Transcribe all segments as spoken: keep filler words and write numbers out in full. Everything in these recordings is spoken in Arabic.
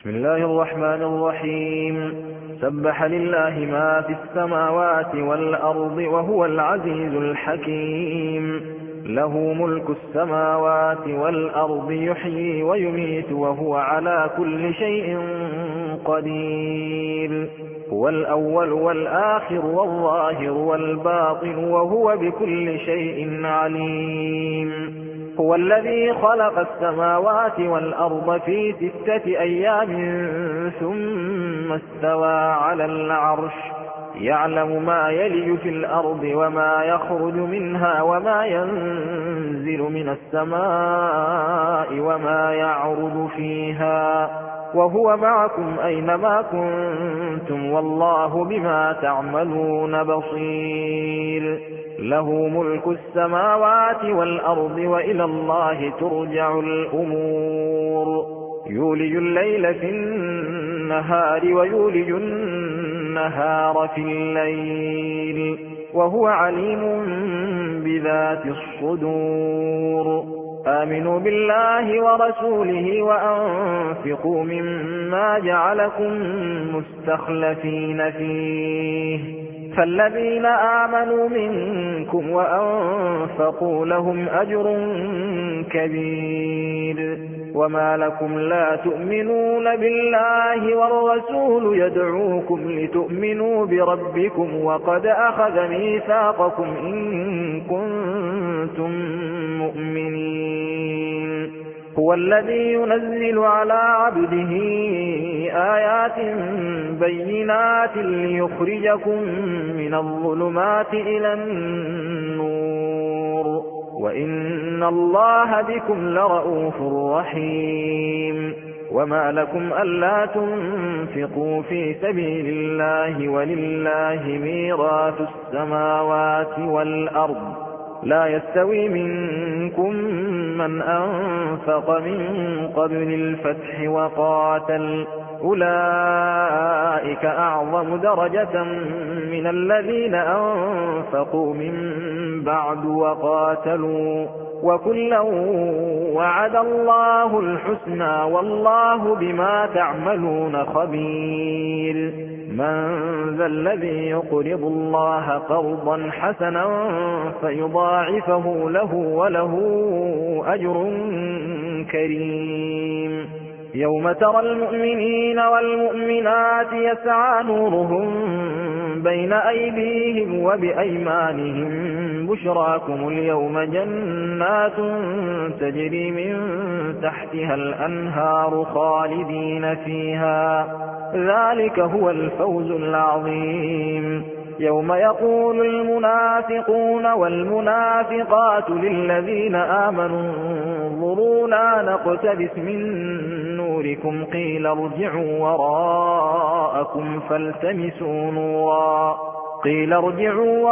بسم الله الرحمن الرحيم. سبح لله ما في السماوات والأرض وهو العزيز الحكيم. له ملك السماوات والأرض يحيي ويميت وهو على كل شيء قدير. هو الأول والآخر والظاهر والباطن وهو بكل شيء عليم. هو الذي خلق السماوات والأرض في ستة أيام ثم استوى على العرش يعلم ما يلج في الأرض وما يخرج منها وما ينزل من السماء وما يعرج فيها وهو معكم أينما كنتم والله بما تعملون بصير. له ملك السماوات والأرض وإلى الله ترجع الأمور. يولج الليل في النهار ويولج النهار في الليل وهو عليم بذات الصدور. آمنوا بالله ورسوله وأنفقوا مما جعلكم مستخلفين فيه فالذين آمنوا منكم وأنفقوا لهم أجر كبير. وما لكم لا تؤمنون بالله والرسول يدعوكم لتؤمنوا بربكم وقد أخذ ميثاقكم إن كنتم مؤمنين. هو الذي ينزل على عبده آيات بينات ليخرجكم من الظلمات إلى النور وإن الله بكم لرءوف رحيم. وما لكم ألا تنفقوا في سبيل الله ولله ميراث السماوات والأرض لا يستوي منكم من أنفق من قبل الفتح وقاتل أولئك أعظم درجة من الذين أنفقوا من بعد وقاتلوا وكلا وعد الله الحسنى والله بما تعملون خبير. من ذا الذي يقرض الله قرضا حسنا فيضاعفه له وله أجر كريم. يوم ترى المؤمنين والمؤمنات يسعى نورهم بين أيديهم وبأيمانهم بشراكم اليوم جنات تجري من تحتها الأنهار خالدين فيها ذلك هو الفوز العظيم. يوم يقول المنافقون والمنافقات للذين آمنوا انظرونا نقتبس من نوركم قيل ارجعوا وراءكم فالتمسوا نورا قيل ارجعوا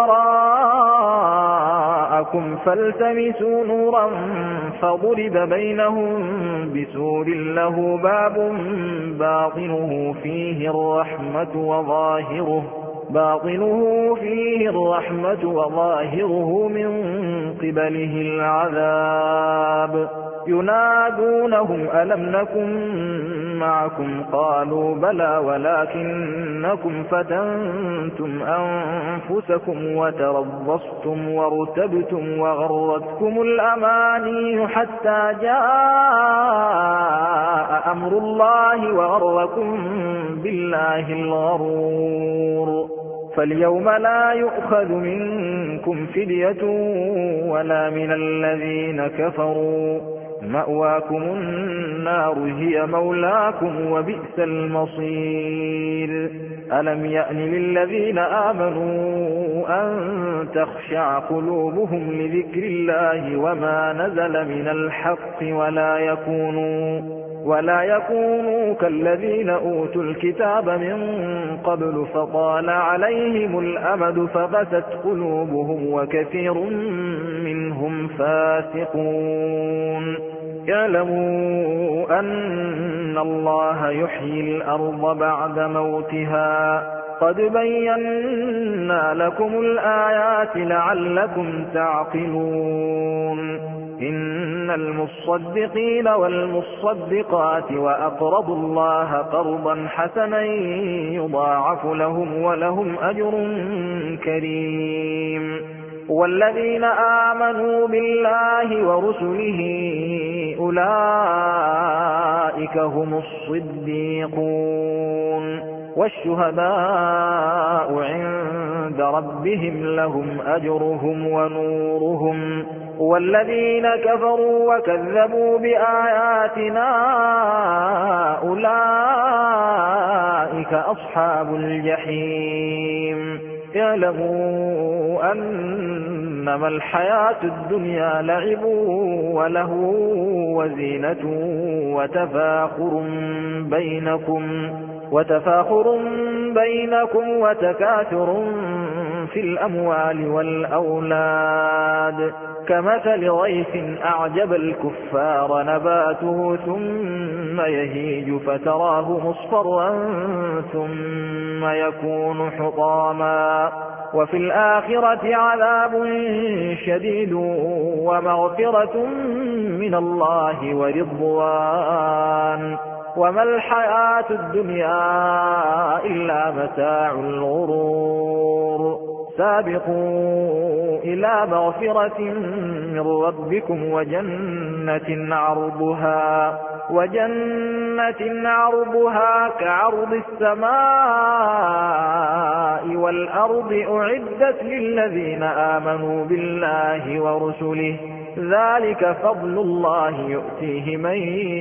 وراءكم فالتمسوا نورا فضرب بينهم بسور له باب باطنه فيه الرحمة وظاهره باطنه فيه الرحمة وظاهره من قبله العذاب. ينادونهم ألم نكن معكم قالوا بلى ولكنكم فتنتم أنفسكم وتربصتم وارتبتم وغرتكم الأماني حتى جاء أمر الله وغركم بالله الغرور. فاليوم لا يؤخذ منكم فدية ولا من الذين كفروا مأواكم النار هي مولاكم وبئس المصير. ألم يأن للذين آمنوا أن تخشع قلوبهم لذكر الله وما نزل من الحق ولا يكونوا ولا يكونوا كالذين أوتوا الكتاب من قبل فطال عليهم الأمد فقست قلوبهم وكثير منهم فاسقون. اعلموا أن الله يحيي الأرض بعد موتها قد بينا لكم الآيات لعلكم تعقلون. إن المصدقين والمصدقات وأقرضوا الله قرضا حسنا يضاعف لهم ولهم أجر كريم. والذين آمنوا بالله ورسله أولئك هم الصديقون والشهداء عند ربهم لهم أجرهم ونورهم. والذين كفروا وكذبوا بآياتنا أولئك أصحاب الجحيم. اعلموا أنما الحياة الدنيا لعب وله وزينة وتفاخر بينكم وتفاخر بينكم وتكاثر في الأموال والأولاد كمثل غيث أعجب الكفار نباته ثم يهيج فتراه مصفرا ثم يكون حطاما وفي الآخرة عذاب شديد ومغفرة من الله ورضوان وما الحياة الدنيا إلا متاع الغرور. سابقوا إلى مغفرة من ربكم وجنة عرضها وجنة عرضها كعرض السماء والأرض أعدت للذين آمنوا بالله ورسله ذلك فضل الله يؤتيه من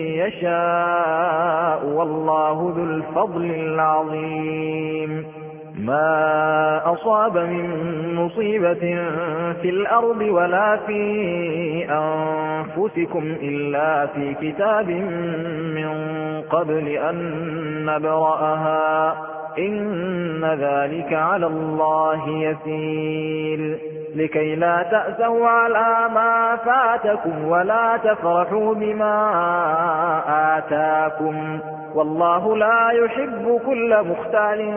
يشاء والله ذو الفضل العظيم. ما أصاب من مصيبة في الأرض ولا في أنفسكم إلا في كتاب من قبل أن نبرأها إن ذلك على الله يسير. لكي لا تأسوا على ما فاتكم ولا تفرحوا بما آتاكم والله لا يحب كل مختال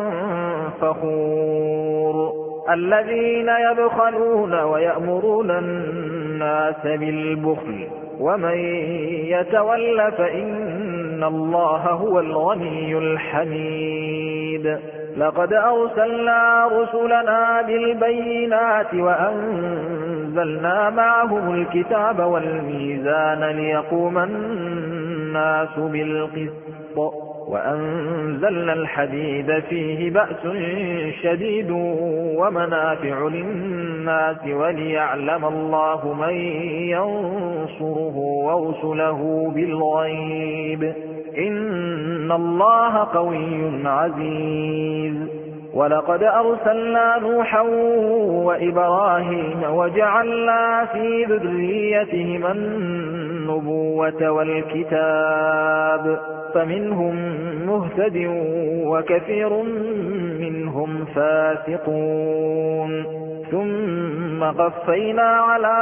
فخور. الذين يبخلون ويأمرون الناس بالبخل ومن يتول فإن الله هو الغني الحميد. لقد أرسلنا رسلنا بالبينات وأنزلنا معهم الكتاب والميزان ليقوم الناس بالقسط وأنزلنا الحديد فيه بأس شديد ومنافع للناس وليعلم الله من ينصره ورسله بالغيب إن الله قوي عزيز. ولقد أرسلنا نوحا وإبراهيم وجعلنا في ذريتهما النبوة والكتاب فمنهم مهتد وكثير منهم فاسقون. ثم قفينا على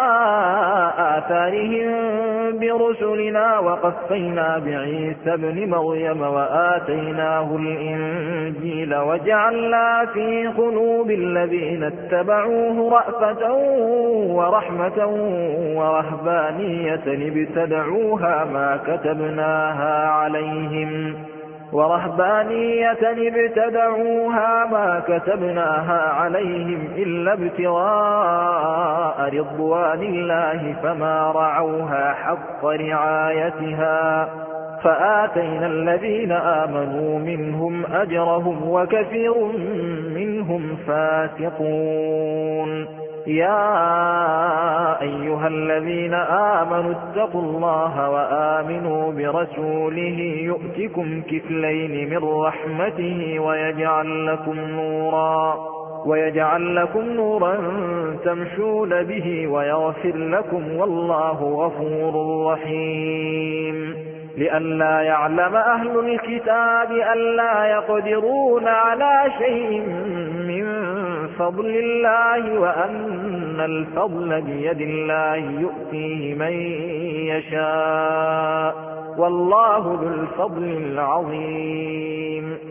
آثارهم برسلنا وقفينا بعيسى ابن مريم وآتيناه الإنجيل وجعلنا في قلوب الذين اتبعوه رأفة ورحمة ورهبانية ابتدعوها ما كتبناها عليهم ورهبانية ابتدعوها ما كتبناها عليهم إلا ابتغاء رضوان الله فما رعوها حق رعايتها فآتينا الذين آمنوا منهم أجرهم وكثير منهم فاسقون. يا أيها الذين آمنوا اتقوا الله وآمنوا برسوله يؤتكم كفلين من رحمته ويجعل لكم نورا ويجعل لكم نورا تمشون به ويغفر لكم والله غفور رحيم. لئلا يعلم أهل الكتاب ألا يقدرون على شيء من فضل الله وأن الفضل بيد الله يؤتيه من يشاء والله ذو الفضل العظيم.